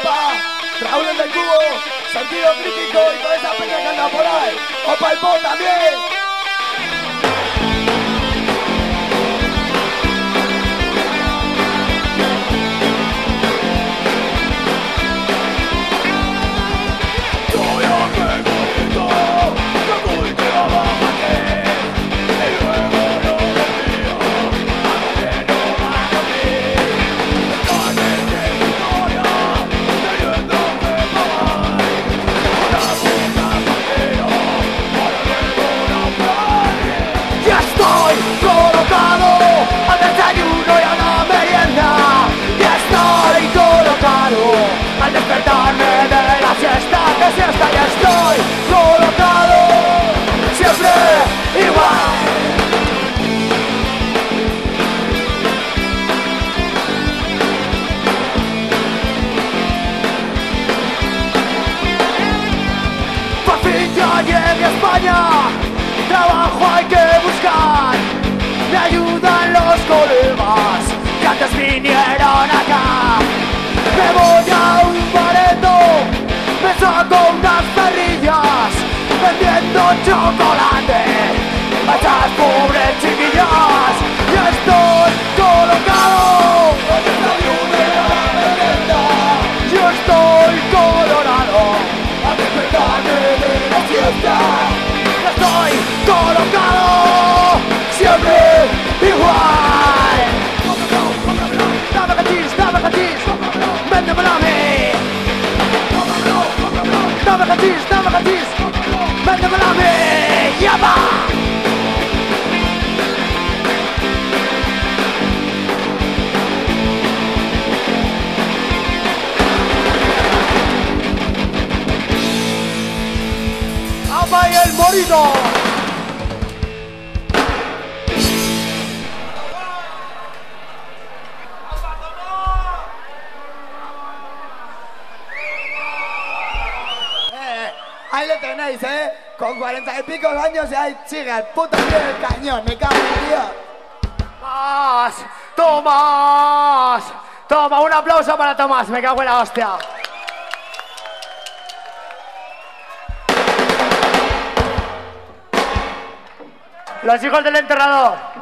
Yapa, Raúl el del Cubo, Sentido Crítico y toda esa peña que anda por ahí. Opa el Po también. Al despertarme de la siesta, que siesta ya estoy colocado, siempre igual. Por fin ya llegué a España, trabajo hay que buscar, me ayudan los colegas que antes vinieron acá. Me voy a un bareto, me saco unas perrillas, vendiendo chocolate a esas pobres chiquillas. Ya estoy colocado, yo estoy colorado, a despertarme de la fiesta. Ya estoy colocado, siempre igual. Dame cachis, dame cachis, véndemelo a mí. Dame cachis, véndemelo a mí. ¡Ya va! ¡Apa y el morido! Ahí le tenéis, con 40 y pico años y ahí sigue el puto pie del cañón, me cago en Dios. ¡Tomás! ¡Tomás! Toma, un aplauso para Tomás, me cago en la hostia. Los hijos del enterrador.